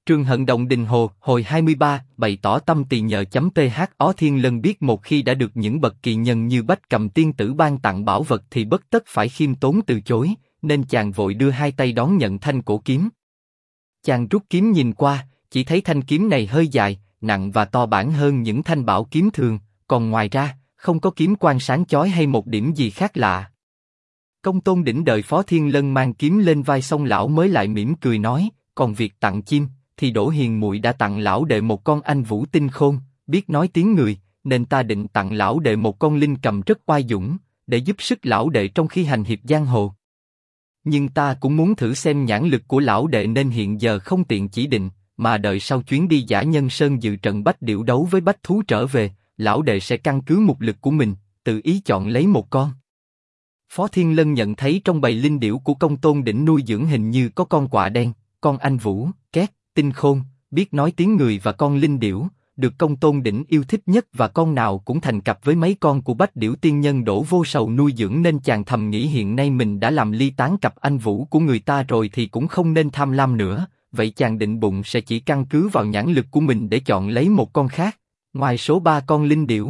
Trường Hận Động Đình Hồ, hồi 23, bày tỏ tâm tỳ nhờ .th Ó Thiên Lân biết một khi đã được những bậc kỳ nhân như Bách Cầm Tiên Tử ban tặng bảo vật thì bất tất phải khiêm tốn từ chối, nên chàng vội đưa hai tay đón nhận thanh cổ kiếm. Chàng rút kiếm nhìn qua, chỉ thấy thanh kiếm này hơi dài, nặng và to bản hơn những thanh bảo kiếm thường, còn ngoài ra, không có kiếm quang sáng chói hay một điểm gì khác lạ. Công Tôn Đỉnh đợi Phó Thiên Lân mang kiếm lên vai xong lão mới lại mỉm cười nói, còn việc tặng chim, thì Đỗ Hiền muội đã tặng lão đệ một con anh vũ tinh khôn, biết nói tiếng người, nên ta định tặng lão đệ một con linh cầm rất oai dũng, để giúp sức lão đệ trong khi hành hiệp giang hồ. Nhưng ta cũng muốn thử xem nhãn lực của lão đệ nên hiện giờ không tiện chỉ định, mà đợi sau chuyến đi Dã Nhân Sơn dự trận bách điểu đấu với bách thú trở về, lão đệ sẽ căn cứ mục lực của mình, tự ý chọn lấy một con. Phó Thiên Lân nhận thấy trong bầy linh điểu của Công Tôn Đỉnh nuôi dưỡng hình như có con quạ đen, con anh vũ, két, tinh khôn, biết nói tiếng người và con linh điểu, được Công Tôn Đỉnh yêu thích nhất và con nào cũng thành cặp với mấy con của bách điểu tiên nhân Đỗ Vô Sầu nuôi dưỡng nên chàng thầm nghĩ hiện nay mình đã làm ly tán cặp anh vũ của người ta rồi thì cũng không nên tham lam nữa, vậy chàng định bụng sẽ chỉ căn cứ vào nhãn lực của mình để chọn lấy một con khác, ngoài số 3 con linh điểu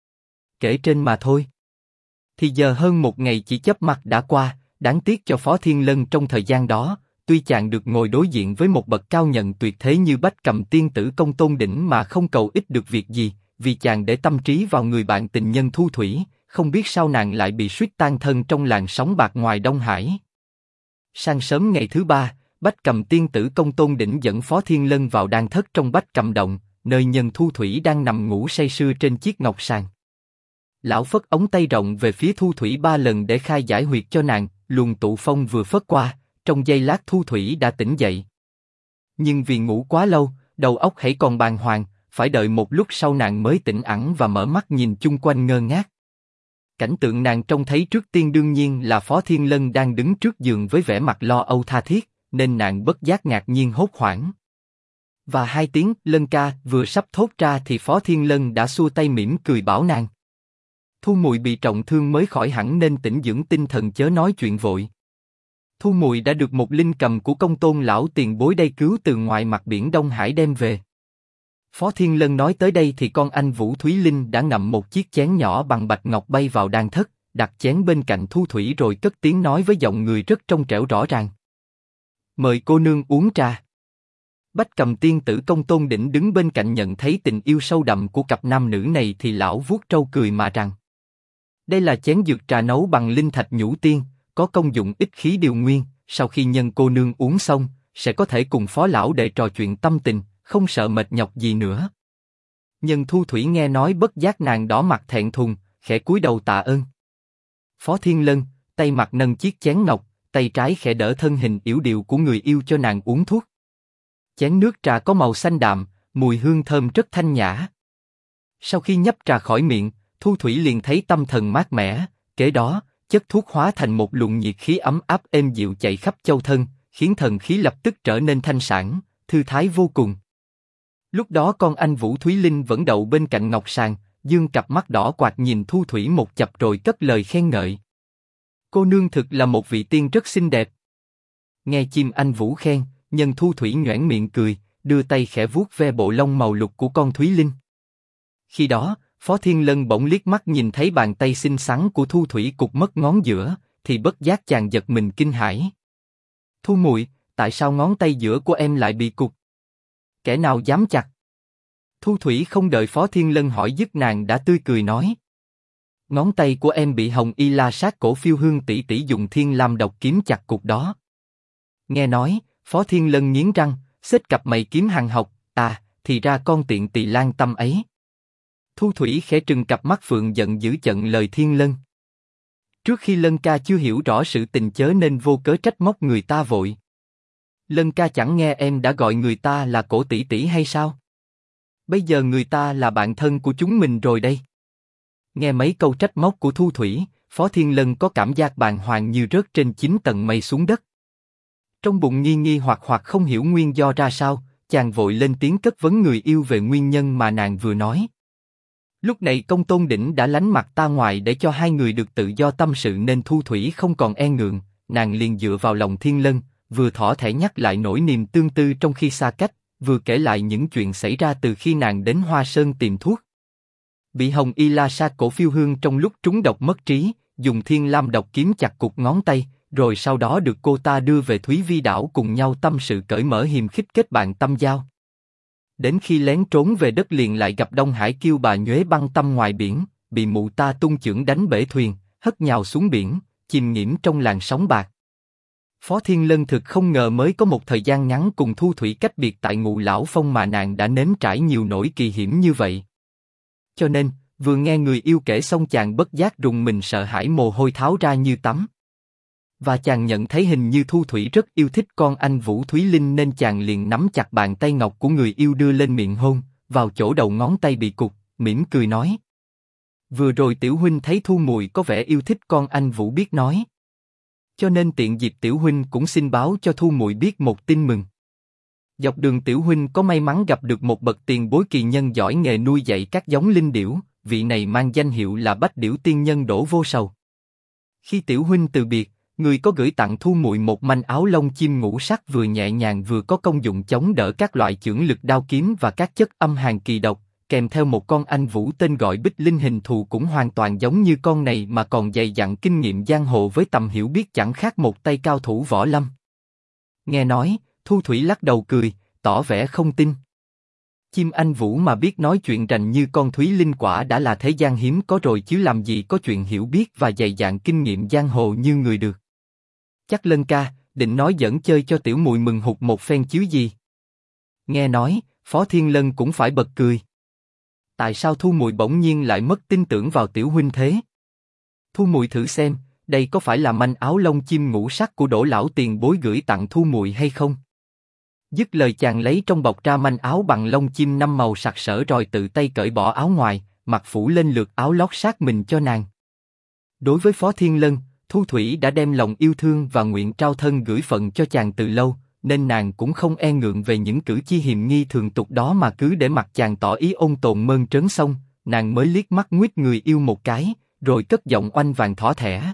kể trên mà thôi. Thì giờ hơn một ngày chỉ chớp mắt đã qua, đáng tiếc cho Phó Thiên Lân trong thời gian đó, tuy chàng được ngồi đối diện với một bậc cao nhận tuyệt thế như Bách Cầm Tiên Tử Công Tôn Đỉnh mà không cầu ích được việc gì, vì chàng để tâm trí vào người bạn tình nhân Thu Thủy, không biết sao nàng lại bị suýt tan thân trong làn sóng bạc ngoài Đông Hải. Sáng sớm ngày thứ ba, Bách Cầm Tiên Tử Công Tôn Đỉnh dẫn Phó Thiên Lân vào đan thất trong Bách Cầm Động, nơi nhân Thu Thủy đang nằm ngủ say sưa trên chiếc ngọc sàng. Lão phất ống tay rộng về phía Thu Thủy 3 lần để khai giải huyệt cho nàng, luồng tụ phong vừa phất qua, trong giây lát Thu Thủy đã tỉnh dậy. Nhưng vì ngủ quá lâu, đầu óc hãy còn bàng hoàng, phải đợi một lúc sau nàng mới tỉnh ẵn và mở mắt nhìn chung quanh ngơ ngác. Cảnh tượng nàng trông thấy trước tiên đương nhiên là Phó Thiên Lân đang đứng trước giường với vẻ mặt lo âu tha thiết, nên nàng bất giác ngạc nhiên hốt hoảng. Và hai tiếng Lân ca vừa sắp thốt ra thì Phó Thiên Lân đã xua tay mỉm cười bảo nàng. Thu muội bị trọng thương mới khỏi hẳn nên tĩnh dưỡng tinh thần chớ nói chuyện vội. Thu muội đã được một linh cầm của Công Tôn lão tiền bối đây cứu từ ngoài mặt biển Đông Hải đem về. Phó Thiên Lân nói tới đây thì con anh Vũ Thúy Linh đã ngậm một chiếc chén nhỏ bằng bạch ngọc bay vào đan thất, đặt chén bên cạnh Thu Thủy rồi cất tiếng nói với giọng người rất trong trẻo rõ ràng. Mời cô nương uống trà. Bách Cầm Tiên Tử Công Tôn Đỉnh đứng bên cạnh nhận thấy tình yêu sâu đậm của cặp nam nữ này thì lão vuốt trâu cười mà rằng. Đây là chén dược trà nấu bằng linh thạch nhũ tiên, có công dụng ích khí điều nguyên, sau khi nhân cô nương uống xong, sẽ có thể cùng Phó lão đệ trò chuyện tâm tình, không sợ mệt nhọc gì nữa. Nhân Thu Thủy nghe nói bất giác nàng đỏ mặt thẹn thùng, khẽ cúi đầu tạ ơn. Phó Thiên Lân, tay mặt nâng chiếc chén ngọc, tay trái khẽ đỡ thân hình yểu điệu của người yêu cho nàng uống thuốc. Chén nước trà có màu xanh đạm, mùi hương thơm rất thanh nhã. Sau khi nhấp trà khỏi miệng, Thu Thủy liền thấy tâm thần mát mẻ, kế đó, chất thuốc hóa thành một luồng nhiệt khí ấm áp êm dịu chạy khắp châu thân, khiến thần khí lập tức trở nên thanh sảng, thư thái vô cùng. Lúc đó con anh Vũ Thúy Linh vẫn đậu bên cạnh ngọc sàng, dương cặp mắt đỏ quạt nhìn Thu Thủy một chập rồi cất lời khen ngợi. Cô nương thực là một vị tiên rất xinh đẹp. Nghe chim anh Vũ khen, nhân Thu Thủy nhoẻn miệng cười, đưa tay khẽ vuốt ve bộ lông màu lục của con Thúy Linh. Khi đó, Phó Thiên Lân bỗng liếc mắt nhìn thấy bàn tay xinh xắn của Thu Thủy cụt mất ngón giữa, thì bất giác chàng giật mình kinh hãi. Thu muội, tại sao ngón tay giữa của em lại bị cụt? Kẻ nào dám chặt? Thu Thủy không đợi Phó Thiên Lân hỏi dứt nàng đã tươi cười nói. Ngón tay của em bị Hồng Y La Sát Cổ Phiêu Hương tỷ tỷ dùng thiên lam độc kiếm chặt cụt đó. Nghe nói, Phó Thiên Lân nghiến răng, xếp cặp mày kiếm hàng học, thì ra con tiện tỳ lan tâm ấy. Thu Thủy khẽ trừng cặp mắt phượng giận dữ chận lời Thiên Lân. Trước khi Lân ca chưa hiểu rõ sự tình chớ nên vô cớ trách móc người ta vội. Lân ca chẳng nghe em đã gọi người ta là Cổ tỷ tỷ hay sao? Bây giờ người ta là bạn thân của chúng mình rồi đây. Nghe mấy câu trách móc của Thu Thủy, Phó Thiên Lân có cảm giác bàng hoàng như rớt trên 9 tầng mây xuống đất. Trong bụng nghi nghi hoặc không hiểu nguyên do ra sao, chàng vội lên tiếng chất vấn người yêu về nguyên nhân mà nàng vừa nói. Lúc này Công Tôn Đỉnh đã lánh mặt ta ngoài để cho hai người được tự do tâm sự nên Thu Thủy không còn e ngượng, nàng liền dựa vào lòng Thiên Lân, vừa thỏ thẻ nhắc lại nỗi niềm tương tư trong khi xa cách, vừa kể lại những chuyện xảy ra từ khi nàng đến Hoa Sơn tìm thuốc. Bị Hồng Y La Sát cổ phiêu hương trong lúc trúng độc mất trí, dùng thiên lam độc kiếm chặt cụt ngón tay, rồi sau đó được cô ta đưa về Thúy Vi đảo cùng nhau tâm sự cởi mở hiềm khích kết bạn tâm giao. Đến khi lén trốn về đất liền lại gặp Đông Hải Kiêu Bà Nhuế băng tâm ngoài biển, bị mụ ta tung chưởng đánh bể thuyền, hất nhào xuống biển, chìm nghiễm trong làn sóng bạc. Phó Thiên Lân thực không ngờ mới có một thời gian ngắn cùng Thu Thủy cách biệt tại Ngũ Lão Phong mà nàng đã nếm trải nhiều nỗi kỳ hiểm như vậy. Cho nên, vừa nghe người yêu kể xong chàng bất giác rùng mình sợ hãi mồ hôi tháo ra như tắm. Và chàng nhận thấy hình như Thu Thủy rất yêu thích con anh Vũ Thúy Linh nên chàng liền nắm chặt bàn tay ngọc của người yêu đưa lên miệng hôn, vào chỗ đầu ngón tay bị cụt, mỉm cười nói. Vừa rồi tiểu huynh thấy Thu muội có vẻ yêu thích con anh Vũ biết nói. Cho nên tiện dịp tiểu huynh cũng xin báo cho Thu muội biết một tin mừng. Dọc đường tiểu huynh có may mắn gặp được một bậc tiền bối kỳ nhân giỏi nghề nuôi dạy các giống linh điểu, vị này mang danh hiệu là Bách Điểu Tiên Nhân Đỗ Vô Sầu. Khi tiểu huynh từ biệt, người có gửi tặng Thu muội một manh áo lông chim ngũ sắc vừa nhẹ nhàng vừa có công dụng chống đỡ các loại chưởng lực đao kiếm và các chất âm hàn kỳ độc, kèm theo một con anh Vũ tên gọi Bích Linh hình thù cũng hoàn toàn giống như con này mà còn dày dặn kinh nghiệm giang hồ với tầm hiểu biết chẳng khác một tay cao thủ võ lâm. Nghe nói, Thu Thủy lắc đầu cười, tỏ vẻ không tin. Chim anh Vũ mà biết nói chuyện rành như con Thúy Linh quả đã là thế gian hiếm có rồi chứ làm gì có chuyện hiểu biết và dày dặn kinh nghiệm giang hồ như người được. Chắc Lân ca, định nói giỡn chơi cho tiểu muội mừng hụt một phen chứ gì. Nghe nói, Phó Thiên Lân cũng phải bật cười. Tại sao Thu muội bỗng nhiên lại mất tin tưởng vào tiểu huynh thế? Thu muội thử xem, đây có phải là manh áo lông chim ngũ sắc của Đỗ lão tiền bối gửi tặng Thu muội hay không? Dứt lời chàng lấy trong bọc ra manh áo bằng lông chim 5 màu sặc sỡ rồi tự tay cởi bỏ áo ngoài, mặc phủ lên lượt áo lót sát mình cho nàng. Đối với Phó Thiên Lân, Thu Thủy đã đem lòng yêu thương và nguyện trao thân gửi phận cho chàng từ lâu, nên nàng cũng không e ngượng về những cử chi hiềm nghi thường tục đó mà cứ để mặc chàng tỏ ý ôn tồn mơn trớn xong, nàng mới liếc mắt nguýt người yêu một cái, rồi cất giọng oanh vàng thỏ thẻ.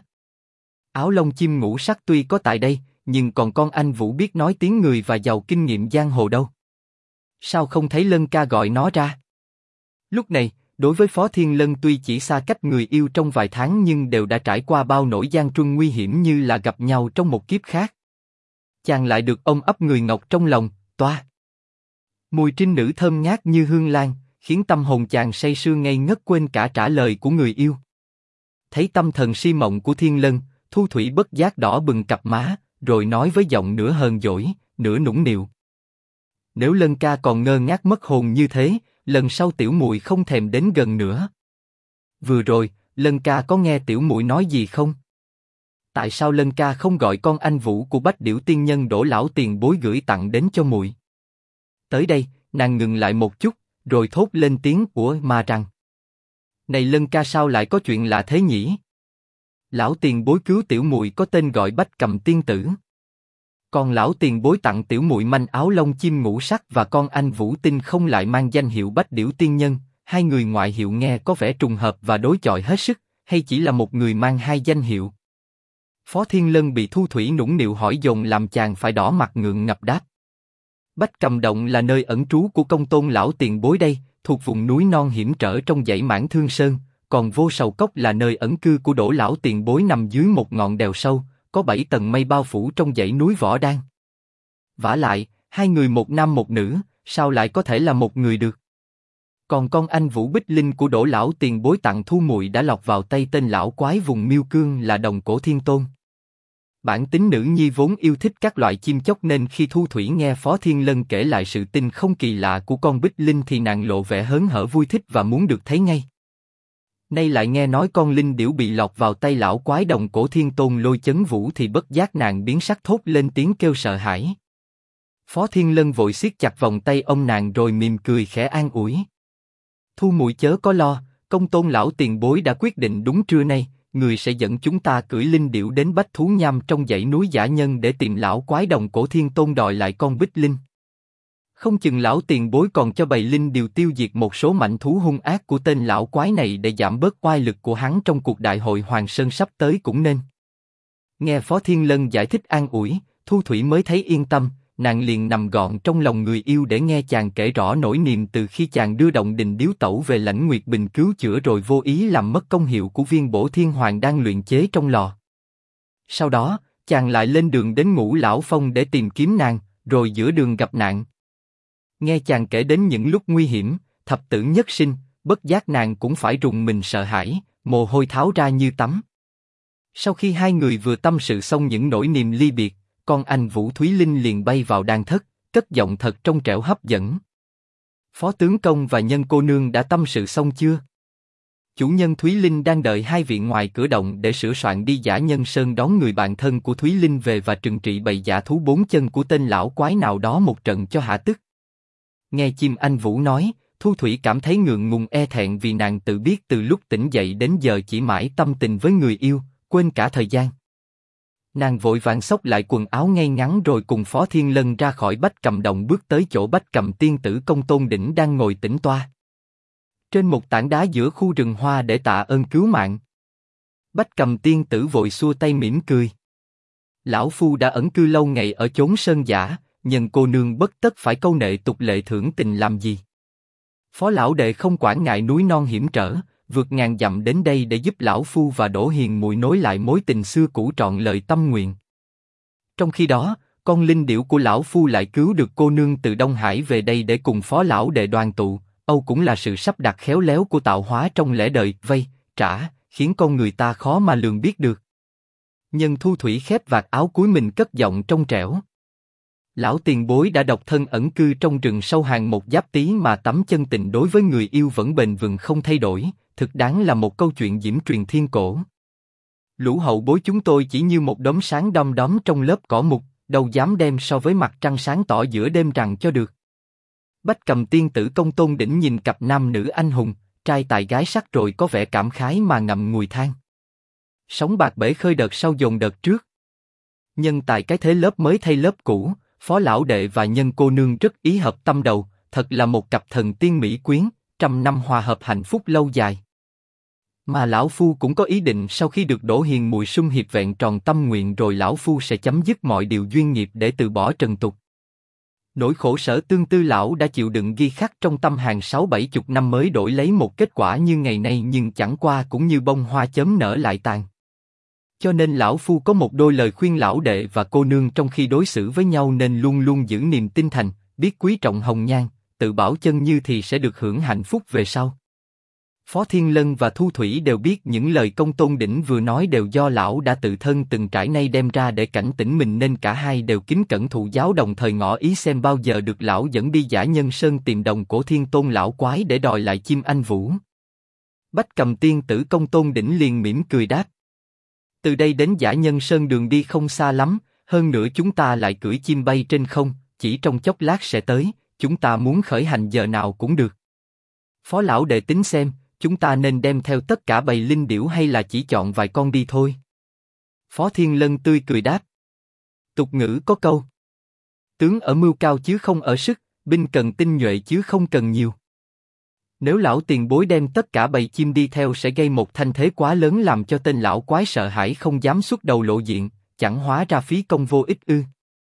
Áo lông chim ngũ sắc tuy có tại đây, nhưng còn con anh Vũ biết nói tiếng người và giàu kinh nghiệm giang hồ đâu. Sao không thấy Lân ca gọi nó ra? Lúc này, đối với Phó Thiên Lân tuy chỉ xa cách người yêu trong vài tháng nhưng đều đã trải qua bao nỗi gian truân nguy hiểm như là gặp nhau trong một kiếp khác. Chàng lại được ôm ấp người ngọc trong lòng, toa. Mùi trinh nữ thơm ngát như hương lan, khiến tâm hồn chàng say sưa ngây ngất quên cả trả lời của người yêu. Thấy tâm thần si mộng của Thiên Lân, Thu Thủy bất giác đỏ bừng cặp má, rồi nói với giọng nửa hờn dỗi, nửa nũng nịu. Nếu Lân ca còn ngơ ngác mất hồn như thế, lần sau tiểu muội không thèm đến gần nữa. Vừa rồi, Lân ca có nghe tiểu muội nói gì không? Tại sao Lân ca không gọi con anh Vũ của Bách Điểu Tiên Nhân Đỗ lão tiền bối gửi tặng đến cho muội? Tới đây, nàng ngừng lại một chút, rồi thốt lên tiếng của mà rằng: Này Lân ca, sao lại có chuyện lạ thế nhỉ? Lão tiền bối cứu tiểu muội có tên gọi Bách Cầm Tiên Tử. Còn lão tiền bối tặng tiểu muội manh áo lông chim ngũ sắc và con anh Vũ Tinh không lại mang danh hiệu Bách Điểu Tiên Nhân, hai người ngoại hiệu nghe có vẻ trùng hợp và đối chọi hết sức, hay chỉ là một người mang hai danh hiệu? Phó Thiên Lân bị Thu Thủy nũng nịu hỏi dồn làm chàng phải đỏ mặt ngượng ngập đáp. Bách Cầm Động là nơi ẩn trú của Công Tôn lão tiền bối đây, thuộc vùng núi non hiểm trở trong dãy Mãn Thương Sơn, còn Vô Sầu Cốc là nơi ẩn cư của Đỗ lão tiền bối nằm dưới một ngọn đèo sâu, có 7 tầng mây bao phủ trong dãy núi Võ Đan. Vả lại, hai người một nam một nữ, sao lại có thể là một người được? Còn con anh Vũ Bích Linh của Đỗ lão tiền bối tặng Thu muội đã lọt vào tay tên lão quái vùng Miêu Cương là Đồng Cổ Thiên Tôn. Bản tính nữ nhi vốn yêu thích các loại chim chóc nên khi Thu Thủy nghe Phó Thiên Lân kể lại sự tinh không kỳ lạ của con Bích Linh thì nàng lộ vẻ hớn hở vui thích và muốn được thấy ngay. Nay lại nghe nói con linh điểu bị lọt vào tay lão quái Đồng Cổ Thiên Tôn Lôi Chấn Vũ thì bất giác nàng biến sắc thốt lên tiếng kêu sợ hãi. Phó Thiên Lân vội siết chặt vòng tay ông nàng rồi mỉm cười khẽ an ủi. Thu muội chớ có lo, Công Tôn lão tiền bối đã quyết định đúng trưa nay, người sẽ dẫn chúng ta cưỡi linh điểu đến Bách Thú Nham trong dãy núi Dã Nhân để tìm lão quái Đồng Cổ Thiên Tôn đòi lại con Bích Linh. Không chừng lão tiền bối còn cho bầy linh điều tiêu diệt một số mãnh thú hung ác của tên lão quái này để giảm bớt oai lực của hắn trong cuộc đại hội Hoàng Sơn sắp tới cũng nên. Nghe Phó Thiên Lân giải thích an ủi, Thu Thủy mới thấy yên tâm, nàng liền nằm gọn trong lòng người yêu để nghe chàng kể rõ nỗi niềm từ khi chàng đưa Động Đình Điếu Tẩu về Lãnh Nguyệt Bình cứu chữa rồi vô ý làm mất công hiệu của viên bổ thiên hoàng đang luyện chế trong lò. Sau đó, chàng lại lên đường đến Ngũ Lão Phong để tìm kiếm nàng, rồi giữa đường gặp nạn. Nghe chàng kể đến những lúc nguy hiểm, thập tử nhất sinh, bất giác nàng cũng phải rùng mình sợ hãi, mồ hôi tháo ra như tắm. Sau khi hai người vừa tâm sự xong những nỗi niềm ly biệt, con anh Vũ Thúy Linh liền bay vào đan thất, cất giọng thật trong trẻo hấp dẫn. Phó tướng công và Nhân cô nương đã tâm sự xong chưa? Chủ nhân Thúy Linh đang đợi hai vị ngoài cửa động để sửa soạn đi Dã Nhân Sơn đón người bạn thân của Thúy Linh về và trừng trị bầy dã thú bốn chân của tên lão quái nào đó một trận cho hả tức. Nghe chim anh Vũ nói, Thu Thủy cảm thấy ngượng ngùng e thẹn vì nàng tự biết từ lúc tỉnh dậy đến giờ chỉ mãi tâm tình với người yêu, quên cả thời gian. Nàng vội vàng xốc lại quần áo ngay ngắn rồi cùng Phó Thiên Lân ra khỏi Bách Cầm Động bước tới chỗ Bách Cầm tiên tử Công Tôn Đỉnh đang ngồi tĩnh toa trên một tảng đá giữa khu rừng hoa để tạ ơn cứu mạng. Bách Cầm tiên tử vội xua tay mỉm cười. Lão phu đã ẩn cư lâu ngày ở chốn sơn dã, Nhân cô nương bất tất phải câu nệ tục lệ thưởng tình làm gì. Phó lão đệ không quản ngại núi non hiểm trở, vượt ngàn dặm đến đây để giúp lão phu và Đỗ Hiền muội nối lại mối tình xưa cũ trọn lời tâm nguyện. Trong khi đó, con linh điểu của lão phu lại cứu được cô nương từ Đông Hải về đây để cùng Phó lão đệ đoàn tụ, âu cũng là sự sắp đặt khéo léo của tạo hóa trong lẽ đời, vay, trả, khiến con người ta khó mà lường biết được. Nhân Thu Thủy khép vạt áo cúi mình cất giọng trong trẻo. Lão tiền bối đã độc thân ẩn cư trong rừng sâu hàng một giáp tý mà tấm chân tình đối với người yêu vẫn bền vững không thay đổi, thực đáng là một câu chuyện diễm truyền thiên cổ. Lũ hậu bối chúng tôi chỉ như một đốm sáng đom đóm trong lớp cỏ mục, đâu dám đem so với mặt trăng sáng tỏ giữa đêm rằng cho được. Bách Cầm tiên tử Công Tôn Đỉnh nhìn cặp nam nữ anh hùng, trai tài gái sắc rồi có vẻ cảm khái mà ngậm ngùi than. Sóng bạc bể khơi đợt sau dồn đợt trước. Nhân tài cái thế lớp mới thay lớp cũ, Phó lão đệ và Nhân cô nương rất ý hợp tâm đầu, thật là một cặp thần tiên mỹ quyến, trăm năm hòa hợp hạnh phúc lâu dài. Mà lão phu cũng có ý định sau khi được Đỗ Hiền muội sum hiệp vẹn tròn tâm nguyện rồi lão phu sẽ chấm dứt mọi điều duyên nghiệp để từ bỏ trần tục. Nỗi khổ sở tương tư lão đã chịu đựng ghi khắc trong tâm hàng 60-70 năm mới đổi lấy một kết quả như ngày nay, nhưng chẳng qua cũng như bông hoa chớm nở lại tàn. Cho nên lão phu có một đôi lời khuyên lão đệ và cô nương trong khi đối xử với nhau nên luôn luôn giữ niềm tin thành, biết quý trọng hồng nhan, tự bảo chân như thì sẽ được hưởng hạnh phúc về sau. Phó Thiên Lân và Thu Thủy đều biết những lời Công Tôn Đỉnh vừa nói đều do lão đã tự thân từng trải nay đem ra để cảnh tỉnh mình, nên cả hai đều kính cẩn thụ giáo, đồng thời ngỏ ý xem bao giờ được lão dẫn đi Dã Nhân Sơn tìm Đồng Cổ Thiên Tôn lão quái để đòi lại chim anh Vũ. Bách Cầm tiên tử Công Tôn Đỉnh liền mỉm cười đáp. Từ đây đến Dã Nhân Sơn đường đi không xa lắm, hơn nữa chúng ta lại cưỡi chim bay trên không, chỉ trong chốc lát sẽ tới, chúng ta muốn khởi hành giờ nào cũng được. Phó lão đệ tính xem, chúng ta nên đem theo tất cả bầy linh điểu hay là chỉ chọn vài con đi thôi? Phó Thiên Lân tươi cười đáp. Tục ngữ có câu, tướng ở mưu cao chứ không ở sức, binh cần tinh nhuệ chứ không cần nhiều. Nếu lão tiền bối đem tất cả bầy chim đi theo sẽ gây một thanh thế quá lớn làm cho tên lão quái sợ hãi không dám xuất đầu lộ diện, chẳng hóa ra phí công vô ích ư?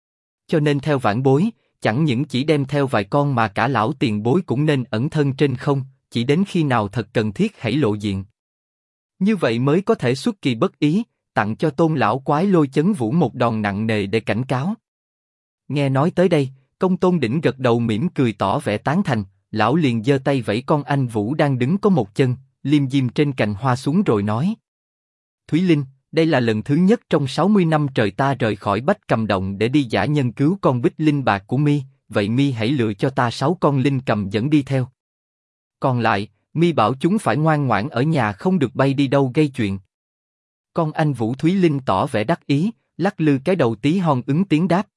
Cho nên theo vãn bối, chẳng những chỉ đem theo vài con mà cả lão tiền bối cũng nên ẩn thân trên không, chỉ đến khi nào thật cần thiết hãy lộ diện. Như vậy mới có thể xuất kỳ bất ý, tặng cho tôn lão quái Lôi Chấn Vũ một đòn nặng nề để cảnh cáo. Nghe nói tới đây, Công Tôn Đỉnh gật đầu mỉm cười tỏ vẻ tán thành, lão liền giơ tay vẫy con anh Vũ đang đứng có một chân, liêm diêm trên cành hoa xuống rồi nói. Thúy Linh, đây là lần thứ nhất trong 60 năm trời ta rời khỏi Bách Cầm Động để đi Dã Nhân cứu con Bích Linh bạc của mi, vậy mi hãy lựa cho ta 6 con linh cầm dẫn đi theo. Còn lại, mi bảo chúng phải ngoan ngoãn ở nhà không được bay đi đâu gây chuyện. Con anh Vũ Thúy Linh tỏ vẻ đắc ý, lắc lư cái đầu tí hon ứng tiếng đáp.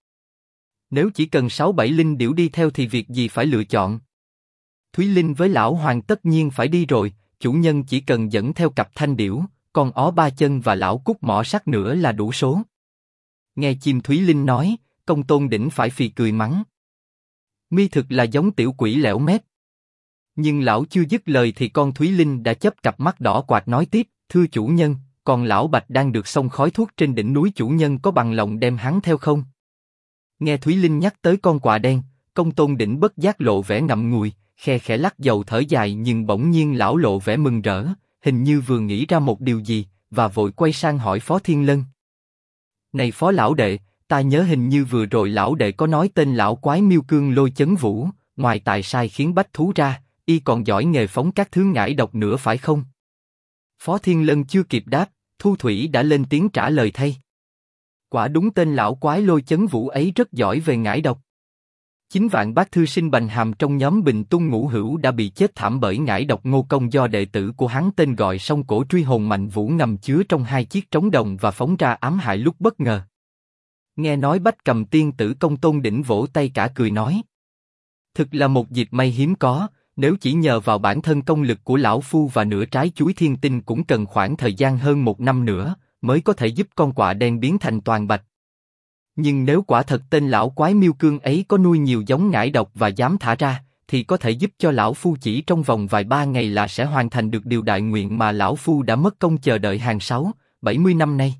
Nếu chỉ cần 6-7 linh điểu đi theo thì việc gì phải lựa chọn. Thúy Linh với lão hoàng tất nhiên phải đi rồi, chủ nhân chỉ cần dẫn theo cặp thanh điểu, con ó ba chân và lão cúc mỏ sắt nữa là đủ số. Nghe chim Thúy Linh nói, Công Tôn Đỉnh phải phì cười mắng. Mi thực là giống tiểu quỷ lẻo mép. Nhưng lão chưa dứt lời thì con Thúy Linh đã chớp cặp mắt đỏ quạt nói tiếp, thưa chủ nhân, còn lão Bạch đang được xông khói thuốc trên đỉnh núi, chủ nhân có bằng lòng đem hắn theo không? Nghe Thúy Linh nhắc tới con quạ đen, Công Tôn Đỉnh bất giác lộ vẻ ngậm ngùi, khe khẽ lắc đầu thở dài, nhưng bỗng nhiên lão lộ vẻ mừng rỡ, hình như vừa nghĩ ra một điều gì, và vội quay sang hỏi Phó Thiên Lân. Này Phó lão đệ, ta nhớ hình như vừa rồi lão đệ có nói tên lão quái Miêu Cương Lôi Chấn Vũ, ngoài tài sai khiến bách thú ra, y còn giỏi nghề phóng các thứ ngải độc nữa phải không? Phó Thiên Lân chưa kịp đáp, Thu Thủy đã lên tiếng trả lời thay. Quả đúng, tên lão quái Lôi Chấn Vũ ấy rất giỏi về ngải độc. 9 vạn bác thư sinh Bành Hàm trong nhóm Bình Tung Ngũ Hữu đã bị chết thảm bởi ngải độc Ngô Công do đệ tử của hắn tên gọi Song Cổ Truy Hồn Mạnh Vũ ngầm chứa trong 2 chiếc trống đồng và phóng ra ám hại lúc bất ngờ. Nghe nói Bách Cầm tiên tử Công Tôn Đỉnh vỗ tay cả cười nói. Thực là một dịp may hiếm có, nếu chỉ nhờ vào bản thân công lực của lão phu và nửa trái chuối thiên tinh cũng cần khoảng thời gian hơn 1 năm nữa, mới có thể giúp con quạ đen biến thành toàn bạch. Nhưng nếu quả thật tên lão quái Miêu Cương ấy có nuôi nhiều giống ngải độc và dám thả ra, thì có thể giúp cho lão phu chỉ trong vòng vài 3 ngày là sẽ hoàn thành được điều đại nguyện mà lão phu đã mất công chờ đợi hàng 6-70 năm nay.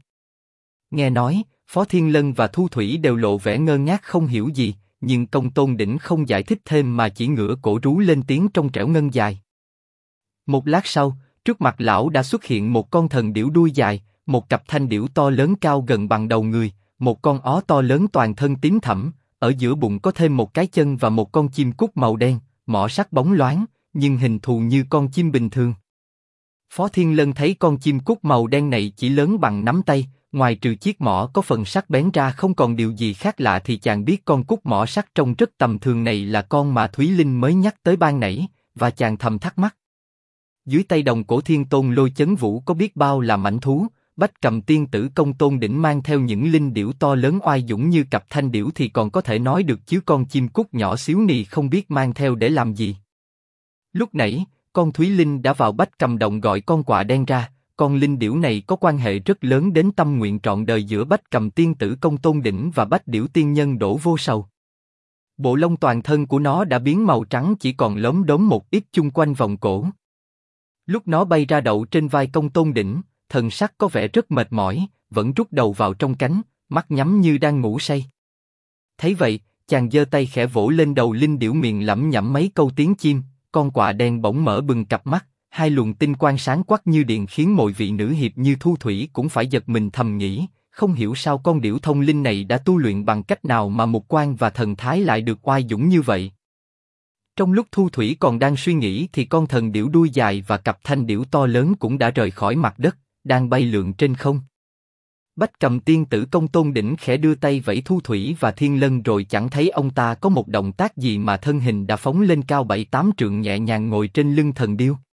Nghe nói, Phó Thiên Lân và Thu Thủy đều lộ vẻ ngơ ngác không hiểu gì, nhưng Công Tôn Đỉnh không giải thích thêm mà chỉ ngửa cổ rú lên tiếng trong trẻo ngân dài. Một lát sau, trước mặt lão đã xuất hiện một con thần điểu đuôi dài, một cặp thanh điểu to lớn cao gần bằng đầu người, một con ó to lớn toàn thân tím thẫm, ở giữa bụng có thêm một cái chân và một con chim cút màu đen, mỏ sắc bóng loáng, nhưng hình thù như con chim bình thường. Phó Thiên Lân thấy con chim cút màu đen này chỉ lớn bằng nắm tay, ngoài trừ chiếc mỏ có phần sắc bén ra không còn điều gì khác lạ, thì chàng biết con cút mỏ sắc trông rất tầm thường này là con mà Thúy Linh mới nhắc tới ban nãy, và chàng thầm thắc mắc. Dưới tay Đồng Cổ Thiên Tôn Lôi Chấn Vũ có biết bao là mãnh thú, Bách Cầm tiên tử Công Tôn Đỉnh mang theo những linh điểu to lớn oai dũng như cặp thanh điểu thì còn có thể nói được, chứ con chim cút nhỏ xíu nì không biết mang theo để làm gì. Lúc nãy, con Thúy Linh đã vào Bách Cầm động gọi con quạ đen ra, con linh điểu này có quan hệ rất lớn đến tâm nguyện trọn đời giữa Bách Cầm tiên tử Công Tôn Đỉnh và Bách Điểu tiên nhân Đỗ Vô Sầu. Bộ lông toàn thân của nó đã biến màu trắng, chỉ còn lốm đốm một ít chung quanh vòng cổ. Lúc nó bay ra đậu trên vai Công Tôn Đỉnh, thần sắc có vẻ rất mệt mỏi, vẫn rút đầu vào trong cánh, mắt nhắm như đang ngủ say. Thấy vậy, chàng giơ tay khẽ vỗ lên đầu linh điểu, miệng lẩm nhẩm mấy câu tiếng chim, con quạ đen bỗng mở bừng cặp mắt, 2 luồng tinh quang sáng quắc như điện khiến mọi vị nữ hiệp như Thu Thủy cũng phải giật mình thầm nghĩ, không hiểu sao con điểu thông linh này đã tu luyện bằng cách nào mà mục quang và thần thái lại được oai dũng như vậy. Trong lúc Thu Thủy còn đang suy nghĩ thì con thần điểu đuôi dài và cặp thanh điểu to lớn cũng đã rời khỏi mặt đất, đang bay lượn trên không. Bách Cầm tiên tử Công Tôn Đỉnh khẽ đưa tay vẫy Thu Thủy và Thiên Lân, rồi chẳng thấy ông ta có một động tác gì mà thân hình đã phóng lên cao 7-8 trượng, nhẹ nhàng ngồi trên lưng thần điêu.